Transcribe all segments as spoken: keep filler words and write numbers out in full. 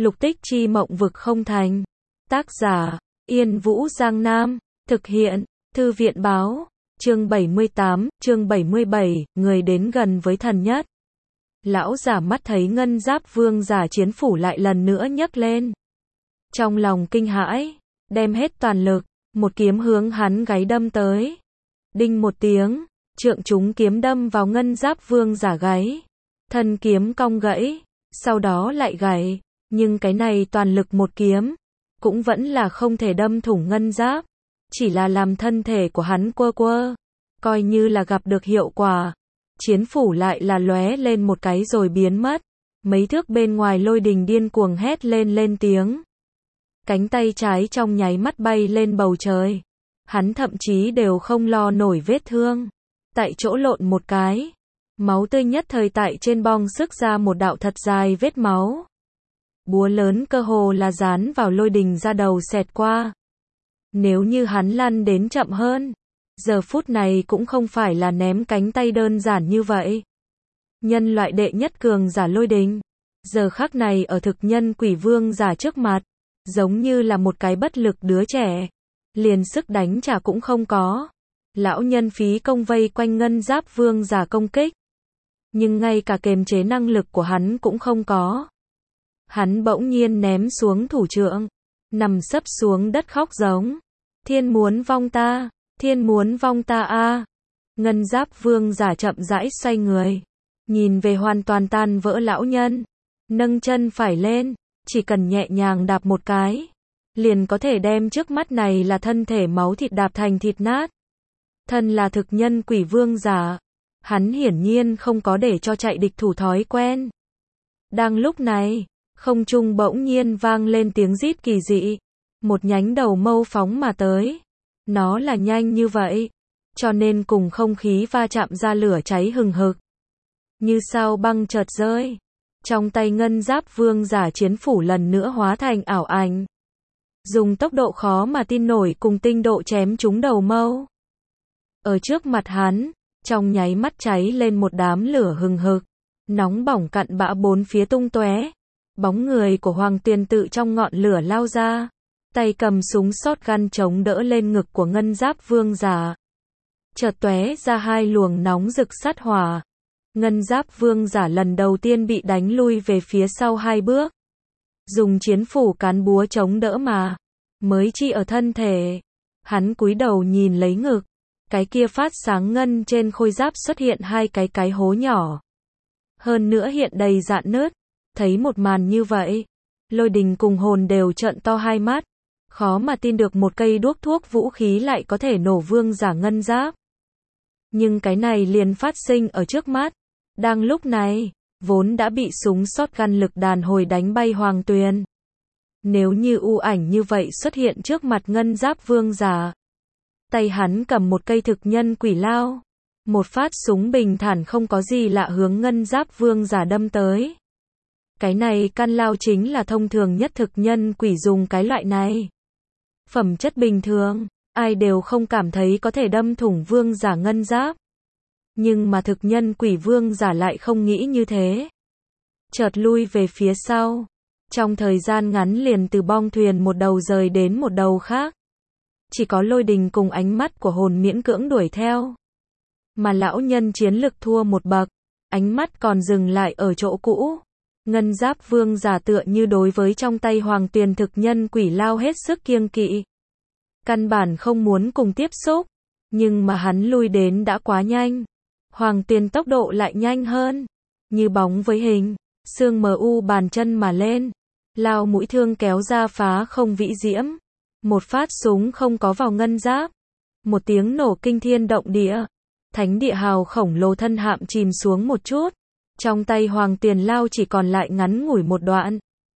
Lục tích chi mộng vực không thành. Tác giả, Yên Vũ Giang Nam. Thực hiện, Thư viện báo. Chương bảy mươi tám, chương bảy mươi bảy, người đến gần với thần nhất. Lão giả mắt thấy ngân giáp vương giả chiến phủ lại lần nữa nhấc lên. Trong lòng kinh hãi, đem hết toàn lực, một kiếm hướng hắn gáy đâm tới. Đinh một tiếng, trượng trúng kiếm đâm vào ngân giáp vương giả gáy. Thân kiếm cong gãy, sau đó lại gãy, nhưng cái này toàn lực một kiếm, cũng vẫn là không thể đâm thủng ngân giáp, chỉ là làm thân thể của hắn quơ quơ, coi như là gặp được hiệu quả. Chiến phủ lại là lóe lên một cái rồi biến mất, mấy thước bên ngoài lôi đình điên cuồng hét lên lên tiếng. Cánh tay trái trong nháy mắt bay lên bầu trời, hắn thậm chí đều không lo nổi vết thương, tại chỗ lộn một cái, máu tươi nhất thời tại trên bong sức ra một đạo thật dài vết máu. Búa lớn cơ hồ là dán vào lôi đình ra đầu xẹt qua. Nếu như hắn lăn đến chậm hơn, giờ phút này cũng không phải là ném cánh tay đơn giản như vậy. Nhân loại đệ nhất cường giả lôi đình, giờ khắc này ở thực nhân quỷ vương giả trước mặt, giống như là một cái bất lực đứa trẻ, liền sức đánh trả cũng không có. Lão nhân phí công vây quanh ngân giáp vương giả công kích, nhưng ngay cả kiềm chế năng lực của hắn cũng không có. Hắn bỗng nhiên ném xuống thủ trượng, nằm sấp xuống đất khóc giống. Thiên muốn vong ta, thiên muốn vong ta a. Ngân giáp vương giả chậm rãi xoay người, nhìn về hoàn toàn tan vỡ lão nhân, nâng chân phải lên, chỉ cần nhẹ nhàng đạp một cái, liền có thể đem trước mắt này là thân thể máu thịt đạp thành thịt nát. Thân là thực nhân quỷ vương giả, hắn hiển nhiên không có để cho chạy địch thủ thói quen. Đang lúc này, không trung bỗng nhiên vang lên tiếng rít kỳ dị, một nhánh đầu mâu phóng mà tới. Nó là nhanh như vậy, cho nên cùng không khí va chạm ra lửa cháy hừng hực. Như sao băng chợt rơi, trong tay ngân giáp vương giả chiến phủ lần nữa hóa thành ảo ảnh. Dùng tốc độ khó mà tin nổi cùng tinh độ chém trúng đầu mâu. Ở trước mặt hắn, trong nháy mắt cháy lên một đám lửa hừng hực, nóng bỏng cặn bã bốn phía tung tóe. Bóng người của Hoàng Tuyền tự trong ngọn lửa lao ra, tay cầm súng shotgun chống đỡ lên ngực của ngân giáp vương giả. Chợt tóe ra hai luồng nóng rực sát hỏa. Ngân giáp vương giả lần đầu tiên bị đánh lui về phía sau hai bước. Dùng chiến phủ cán búa chống đỡ mà, mới chi ở thân thể. Hắn cúi đầu nhìn lấy ngực, cái kia phát sáng ngân trên khôi giáp xuất hiện hai cái cái hố nhỏ. Hơn nữa hiện đầy rạn nứt. Thấy một màn như vậy, lôi đình cùng hồn đều trợn to hai mắt, khó mà tin được một cây đuốc thuốc vũ khí lại có thể nổ vương giả ngân giáp. Nhưng cái này liền phát sinh ở trước mắt. Đang lúc này, vốn đã bị súng shotgun lực đàn hồi đánh bay Hoàng Tuyền. Nếu như u ảnh như vậy xuất hiện trước mặt ngân giáp vương giả, tay hắn cầm một cây thực nhân quỷ lao, một phát súng bình thản không có gì lạ hướng ngân giáp vương giả đâm tới. Cái này căn lao chính là thông thường nhất thực nhân quỷ dùng cái loại này. Phẩm chất bình thường, ai đều không cảm thấy có thể đâm thủng vương giả ngân giáp. Nhưng mà thực nhân quỷ vương giả lại không nghĩ như thế. Chợt lui về phía sau. Trong thời gian ngắn liền từ bong thuyền một đầu rời đến một đầu khác. Chỉ có lôi đình cùng ánh mắt của hồn miễn cưỡng đuổi theo. Mà lão nhân chiến lực thua một bậc, ánh mắt còn dừng lại ở chỗ cũ. Ngân giáp vương giả tựa như đối với trong tay Hoàng Tuyền thực nhân quỷ lao hết sức kiêng kỵ. Căn bản không muốn cùng tiếp xúc, nhưng mà hắn lui đến đã quá nhanh. Hoàng Tuyền tốc độ lại nhanh hơn, như bóng với hình, xương mờ u bàn chân mà lên, lao mũi thương kéo ra phá không vĩ diễm. Một phát súng không có vào ngân giáp, một tiếng nổ kinh thiên động địa, thánh địa hào khổng lồ thân hạm chìm xuống một chút. Trong tay Hoàng Tuyền lao chỉ còn lại ngắn ngủi một đoạn.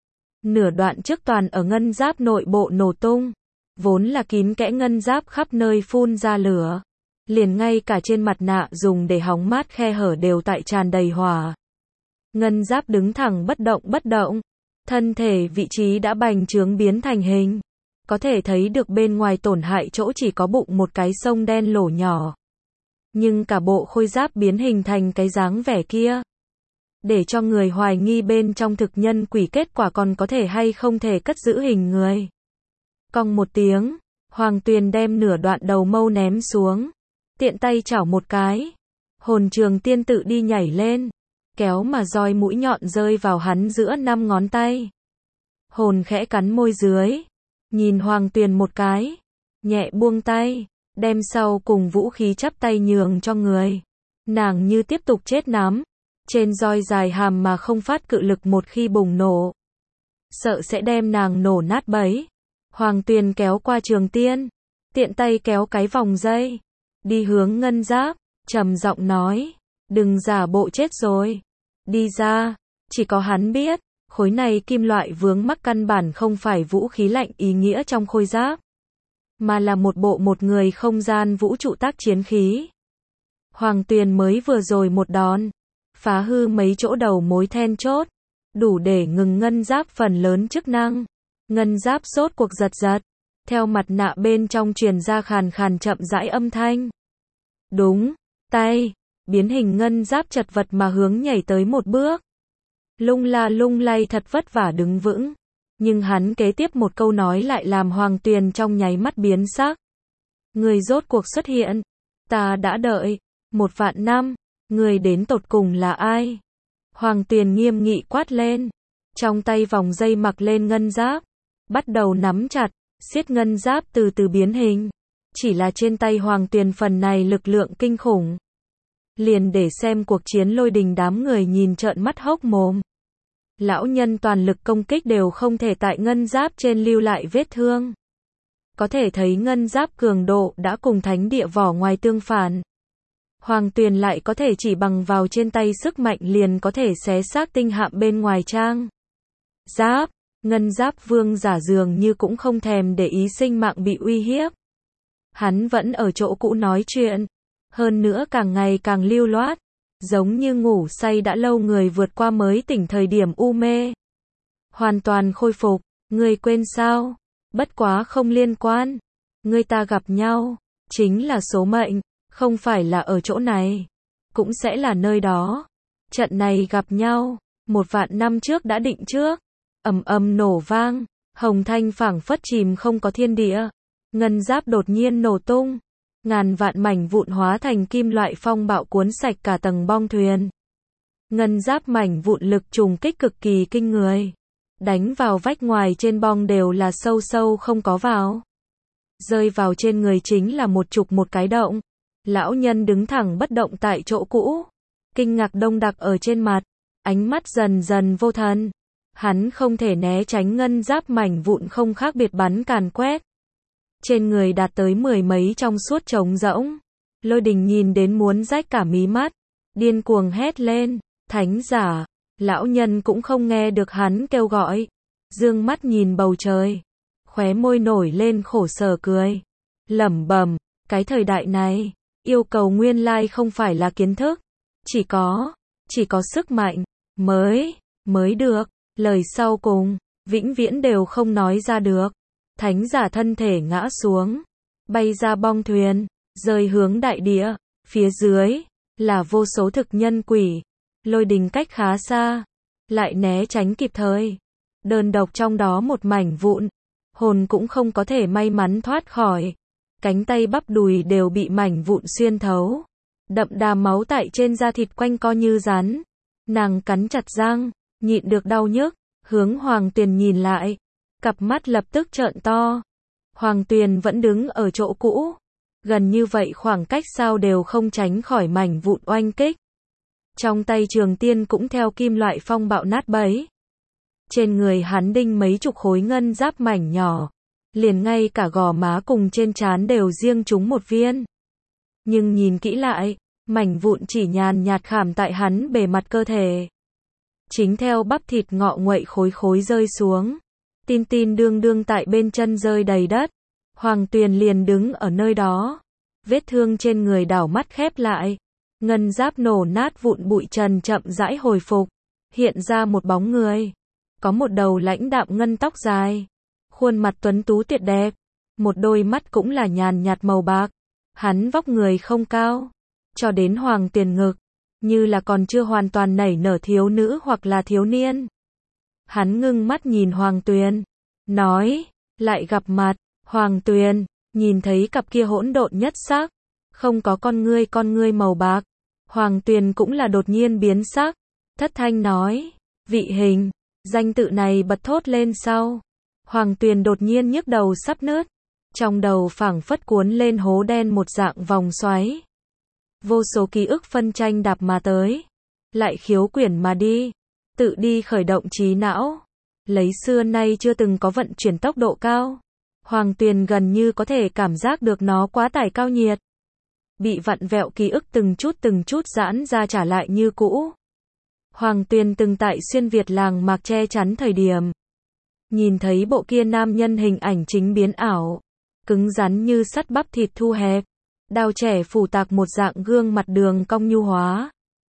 Nửa đoạn trước toàn ở ngân giáp nội bộ nổ tung. Vốn là kín kẽ ngân giáp khắp nơi phun ra lửa. Liền ngay cả trên mặt nạ dùng để hóng mát khe hở đều tại tràn đầy hỏa. Ngân giáp đứng thẳng bất động bất động. Thân thể vị trí đã bành trướng biến thành hình. Có thể thấy được bên ngoài tổn hại chỗ chỉ có bụng một cái sông đen lỗ nhỏ. Nhưng cả bộ khôi giáp biến hình thành cái dáng vẻ kia. để cho người hoài nghi bên trong thực nhân quỷ kết quả còn có thể hay không thể cất giữ hình người. Cong một tiếng, Hoàng Tuyền đem nửa đoạn đầu mâu ném xuống, tiện tay chảo một cái, hồn trường tiên tự đi nhảy lên, kéo mà roi mũi nhọn rơi vào hắn giữa năm ngón tay. Hồn khẽ cắn môi dưới, nhìn Hoàng Tuyền một cái, nhẹ buông tay, đem sau cùng vũ khí chắp tay nhường cho người. Nàng như tiếp tục chết nắm, trên roi dài hàm mà không phát cự lực một khi bùng nổ. Sợ sẽ đem nàng nổ nát bấy. Hoàng Tuyền kéo qua trường tiên, tiện tay kéo cái vòng dây, đi hướng Ngân Giáp, trầm giọng nói, đừng giả bộ chết rồi. Đi ra, chỉ có hắn biết, khối này kim loại vướng mắc căn bản không phải vũ khí lạnh ý nghĩa trong khôi giáp, mà là một bộ một người không gian vũ trụ tác chiến khí. Hoàng Tuyền mới vừa rồi một đòn, phá hư mấy chỗ đầu mối then chốt, đủ để ngừng Ngân Giáp phần lớn chức năng. Ngân Giáp rốt cuộc giật giật, theo mặt nạ bên trong truyền ra khàn khàn chậm rãi âm thanh. Đúng, tay, biến hình Ngân Giáp chật vật mà hướng nhảy tới một bước. Lung la lung lay thật vất vả đứng vững, nhưng hắn kế tiếp một câu nói lại làm Hoàng Tuyền trong nháy mắt biến sắc. Người rốt cuộc xuất hiện, ta đã đợi, một vạn năm, người đến tột cùng là ai? Hoàng Tuyền nghiêm nghị quát lên, trong tay vòng dây mặc lên Ngân Giáp, bắt đầu nắm chặt, siết Ngân Giáp từ từ biến hình. Chỉ là trên tay Hoàng Tuyền phần này lực lượng kinh khủng, liền để xem cuộc chiến Lôi Đình đám người nhìn trợn mắt hốc mồm. Lão nhân toàn lực công kích đều không thể tại Ngân Giáp trên lưu lại vết thương. Có thể thấy Ngân Giáp cường độ đã cùng thánh địa vỏ ngoài tương phản. Hoàng Tuyền lại có thể chỉ bằng vào trên tay sức mạnh liền có thể xé xác tinh hạm bên ngoài trang giáp. Ngân Giáp vương giả dường như cũng không thèm để ý sinh mạng bị uy hiếp. Hắn vẫn ở chỗ cũ nói chuyện, hơn nữa càng ngày càng lưu loát, giống như ngủ say đã lâu người vượt qua mới tỉnh thời điểm u mê. Hoàn toàn khôi phục, ngươi quên sao? Bất quá không liên quan. Ngươi ta gặp nhau, chính là số mệnh, không phải là ở chỗ này, cũng sẽ là nơi đó. Trận này gặp nhau, một vạn năm trước đã định trước. Ầm ầm nổ vang, hồng thanh phảng phất chìm không có thiên địa. Ngân Giáp đột nhiên nổ tung, ngàn vạn mảnh vụn hóa thành kim loại phong bạo cuốn sạch cả tầng bong thuyền. Ngân Giáp mảnh vụn lực trùng kích cực kỳ kinh người, đánh vào vách ngoài trên bong đều là sâu sâu không có vào. Rơi vào trên người chính là một chục một cái động. Lão nhân đứng thẳng bất động tại chỗ cũ, kinh ngạc đông đặc ở trên mặt, ánh mắt dần dần vô thần. Hắn không thể né tránh Ngân Giáp mảnh vụn không khác biệt bắn càn quét. Trên người đạt tới mười mấy trong suốt trống rỗng. Lôi Đình nhìn đến muốn rách cả mí mắt, điên cuồng hét lên, thánh giả. Lão nhân cũng không nghe được hắn kêu gọi, dương mắt nhìn bầu trời, khóe môi nổi lên khổ sở cười, lẩm bẩm, cái thời đại này, yêu cầu nguyên lai không phải là kiến thức, chỉ có, chỉ có sức mạnh, mới, mới được. Lời sau cùng, vĩnh viễn đều không nói ra được. Thánh giả thân thể ngã xuống, bay ra bong thuyền, rơi hướng đại địa, phía dưới, là vô số thực nhân quỷ. Lôi Đình cách khá xa, lại né tránh kịp thời. Đơn độc trong đó một mảnh vụn, hồn cũng không có thể may mắn thoát khỏi. Cánh tay bắp đùi đều bị mảnh vụn xuyên thấu. Đậm đà máu tại trên da thịt quanh co như rắn. Nàng cắn chặt răng, nhịn được đau nhức, hướng Hoàng Tuyền nhìn lại, cặp mắt lập tức trợn to. Hoàng Tuyền vẫn đứng ở chỗ cũ, gần như vậy khoảng cách sao đều không tránh khỏi mảnh vụn oanh kích. Trong tay trường tiên cũng theo kim loại phong bạo nát bấy. Trên người hắn đinh mấy chục khối Ngân Giáp mảnh nhỏ, liền ngay cả gò má cùng trên trán đều riêng chúng một viên. Nhưng nhìn kỹ lại, mảnh vụn chỉ nhàn nhạt khảm tại hắn bề mặt cơ thể. Chính theo bắp thịt ngọ nguậy khối khối rơi xuống, tin tin đương đương tại bên chân rơi đầy đất. Hoàng Tuyền liền đứng ở nơi đó, vết thương trên người đảo mắt khép lại, Ngân Giáp nổ nát vụn bụi trần chậm rãi hồi phục, hiện ra một bóng người, có một đầu lãnh đạm ngân tóc dài, khuôn mặt tuấn tú tuyệt đẹp, một đôi mắt cũng là nhàn nhạt màu bạc. Hắn vóc người không cao, cho đến Hoàng Tuyền ngực, như là còn chưa hoàn toàn nảy nở thiếu nữ hoặc là thiếu niên. Hắn ngưng mắt nhìn Hoàng Tuyền, nói, lại gặp mặt, Hoàng Tuyền, nhìn thấy cặp kia hỗn độn nhất sắc, không có con ngươi con ngươi màu bạc. Hoàng Tuyền cũng là đột nhiên biến sắc, thất thanh nói, Vị Hình, danh tự này bật thốt lên sau. Hoàng Tuyền đột nhiên nhức đầu sắp nứt, trong đầu phảng phất cuốn lên hố đen một dạng vòng xoáy. Vô số ký ức phân tranh đạp mà tới, lại khiếu quyển mà đi, tự đi khởi động trí não, lấy xưa nay chưa từng có vận chuyển tốc độ cao. Hoàng Tuyền gần như có thể cảm giác được nó quá tải cao nhiệt. Bị vặn vẹo ký ức từng chút từng chút giãn ra trả lại như cũ. Hoàng Tuyền từng tại xuyên Việt làng mạc che chắn thời điểm. Nhìn thấy bộ kia nam nhân hình ảnh chính biến ảo, cứng rắn như sắt bắp thịt thu hẹp, đao trẻ phủ tạc một dạng gương mặt đường cong nhu hóa.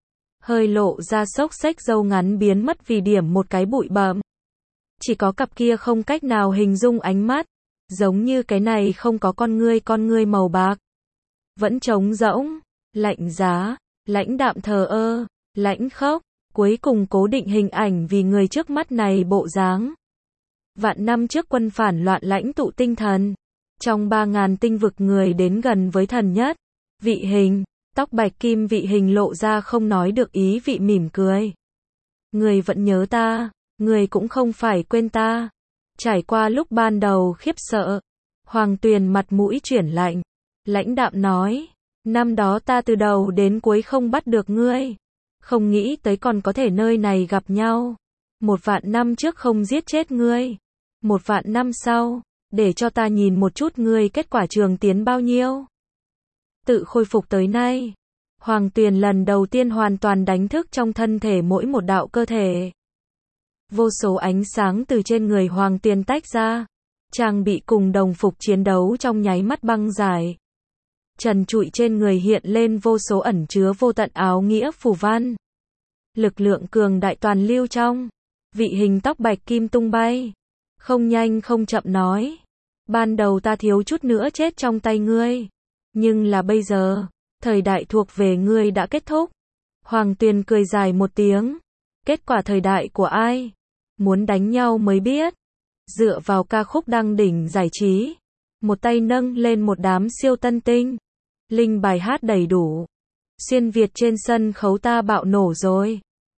Hơi lộ ra xốc xếch râu ngắn biến mất vì điểm một cái bụi bặm. Chỉ có cặp kia không cách nào hình dung ánh mắt, giống như cái này không có con ngươi con ngươi màu bạc. Vẫn trống rỗng, lạnh giá, lãnh đạm thờ ơ, lãnh khốc, cuối cùng cố định hình ảnh vì người trước mắt này bộ dáng. Vạn năm trước quân phản loạn lãnh tụ tinh thần. Trong ba ngàn tinh vực người đến gần với thần nhất. Vị Hình, tóc bạch kim Vị Hình lộ ra không nói được ý vị mỉm cười. Người vẫn nhớ ta, người cũng không phải quên ta. Trải qua lúc ban đầu khiếp sợ, Hoàng Tuyền mặt mũi chuyển lạnh, lãnh đạm nói, năm đó ta từ đầu đến cuối không bắt được ngươi, không nghĩ tới còn có thể nơi này gặp nhau. Một vạn năm trước không giết chết ngươi, một vạn năm sau, để cho ta nhìn một chút ngươi kết quả trường tiến bao nhiêu. Tự khôi phục tới nay, Hoàng Tuyền lần đầu tiên hoàn toàn đánh thức trong thân thể mỗi một đạo cơ thể. Vô số ánh sáng từ trên người Hoàng Tuyền tách ra, trang bị cùng đồng phục chiến đấu trong nháy mắt băng giải. Trần trụi trên người hiện lên vô số ẩn chứa vô tận áo nghĩa phù văn. Lực lượng cường đại toàn lưu trong. Vị Hình tóc bạch kim tung bay. Không nhanh không chậm nói. Ban đầu ta thiếu chút nữa chết trong tay ngươi. Nhưng là bây giờ, thời đại thuộc về ngươi đã kết thúc. Hoàng Tuyền cười dài một tiếng. Kết quả thời đại của ai? Muốn đánh nhau mới biết. Dựa vào ca khúc đăng đỉnh giải trí. Một tay nâng lên một đám siêu tân tinh. Linh bài hát đầy đủ. Xuyên Việt trên sân khấu ta bạo nổ rồi.